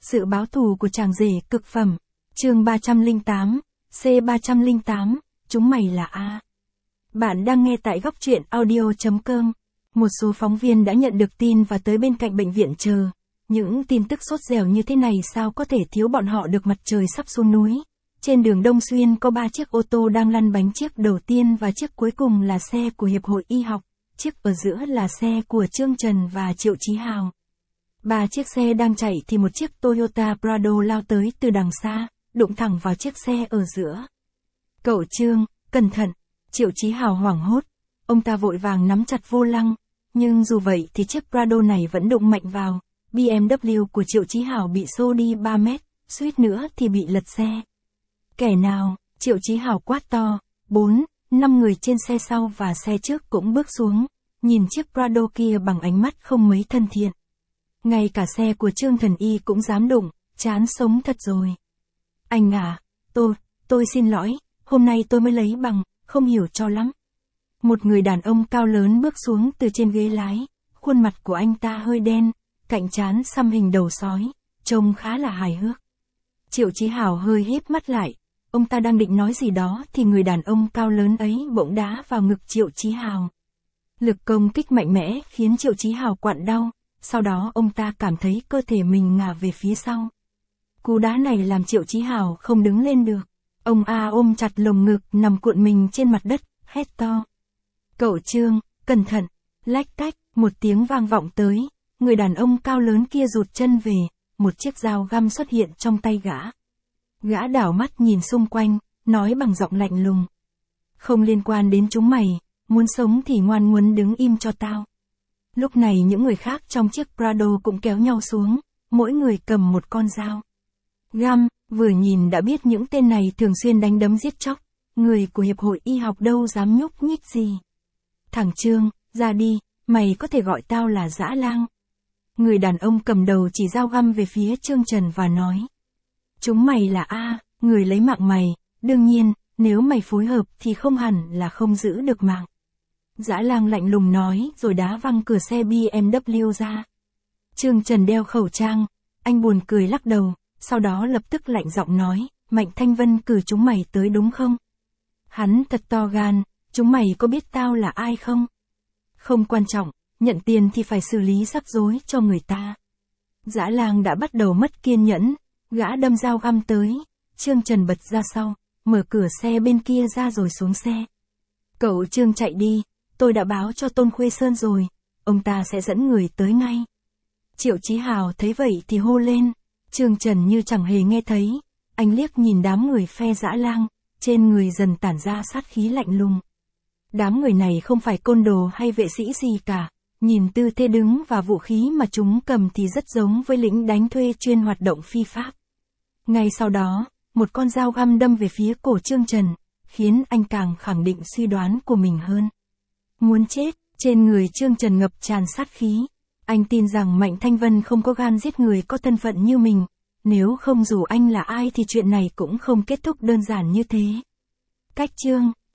Sự báo thù của chàng rể cực phẩm. Chương 308, C308, chúng mày là A. Bạn đang nghe tại góc truyện audio.com. Một số phóng viên đã nhận được tin và tới bên cạnh bệnh viện chờ. Những tin tức sốt dẻo như thế này sao có thể thiếu bọn họ được. Mặt trời sắp xuống núi. Trên đường Đông Xuyên có 3 chiếc ô tô đang lăn bánh, chiếc đầu tiên và chiếc cuối cùng là xe của Hiệp hội Y học, chiếc ở giữa là xe của Trương Trần và Triệu Chí Hào. 3 chiếc xe đang chạy thì một chiếc Toyota Prado lao tới từ đằng xa, đụng thẳng vào chiếc xe ở giữa. Cậu Trương, cẩn thận! Triệu Chí Hào hoảng hốt, ông ta vội vàng nắm chặt vô lăng, nhưng dù vậy thì chiếc Prado này vẫn đụng mạnh vào. BMW của Triệu Chí Hào bị xô đi 3 mét, suýt nữa thì bị lật xe. Kẻ nào? Triệu Chí Hào quát to. 4-5 người trên xe sau và xe trước cũng bước xuống, nhìn chiếc Prado kia bằng ánh mắt không mấy thân thiện. Ngay cả xe của Trương Thần Y cũng dám đụng, chán sống thật rồi. Anh à, tôi xin lỗi, hôm nay tôi mới lấy bằng, không hiểu cho lắm. Một người đàn ông cao lớn bước xuống từ trên ghế lái, khuôn mặt của anh ta hơi đen, cạnh trán xăm hình đầu sói, trông khá là hài hước. Triệu Chí Hào hơi híp mắt lại, ông ta đang định nói gì đó thì người đàn ông cao lớn ấy bỗng đá vào ngực Triệu Chí Hào. Lực công kích mạnh mẽ khiến Triệu Chí Hào quặn đau, sau đó ông ta cảm thấy cơ thể mình ngả về phía sau. Cú đá này làm Triệu Chí Hào không đứng lên được. Ông A ôm chặt lồng ngực nằm cuộn mình trên mặt đất, hét to. Cậu Trương, cẩn thận! Lách cách, một tiếng vang vọng tới, người đàn ông cao lớn kia rụt chân về, một chiếc dao găm xuất hiện trong tay gã. Gã đảo mắt nhìn xung quanh, nói bằng giọng lạnh lùng. Không liên quan đến chúng mày, muốn sống thì ngoan ngoãn đứng im cho tao. Lúc này những người khác trong chiếc Prado cũng kéo nhau xuống, mỗi người cầm một con dao găm, vừa nhìn đã biết những tên này thường xuyên đánh đấm giết chóc, người của Hiệp hội Y học đâu dám nhúc nhích gì. Thằng Trương, ra đi, mày có thể gọi tao là Dã Lang. Người đàn ông cầm đầu chỉ dao găm về phía Trương Trần và nói. Chúng mày là A, người lấy mạng mày, đương nhiên, nếu mày phối hợp thì không hẳn là không giữ được mạng. Dã Lang lạnh lùng nói rồi đá văng cửa xe BMW ra. Trương Trần đeo khẩu trang, anh buồn cười lắc đầu, sau đó lập tức lạnh giọng nói, Mạnh Thanh Vân cử chúng mày tới đúng không? Hắn thật to gan, chúng mày có biết tao là ai không? Không quan trọng, nhận tiền thì phải xử lý rắc rối cho người ta. Dã Lang đã bắt đầu mất kiên nhẫn, gã đâm dao găm tới, Trương Trần bật ra sau, mở cửa xe bên kia ra rồi xuống xe. Cậu Trương chạy đi, tôi đã báo cho Tôn Khuê Sơn rồi, ông ta sẽ dẫn người tới ngay. Triệu Chí Hào thấy vậy thì hô lên, Trương Trần như chẳng hề nghe thấy, anh liếc nhìn đám người phe Dã Lang, trên người dần tản ra sát khí lạnh lùng. Đám người này không phải côn đồ hay vệ sĩ gì cả, nhìn tư thế đứng và vũ khí mà chúng cầm thì rất giống với lính đánh thuê chuyên hoạt động phi pháp. Ngay sau đó, một con dao găm đâm về phía cổ Trương Trần, khiến anh càng khẳng định suy đoán của mình hơn. Muốn chết, trên người Trương Trần ngập tràn sát khí. Anh tin rằng Mạnh Thanh Vân không có gan giết người có thân phận như mình, nếu không dù anh là ai thì chuyện này cũng không kết thúc đơn giản như thế. Cách Trương,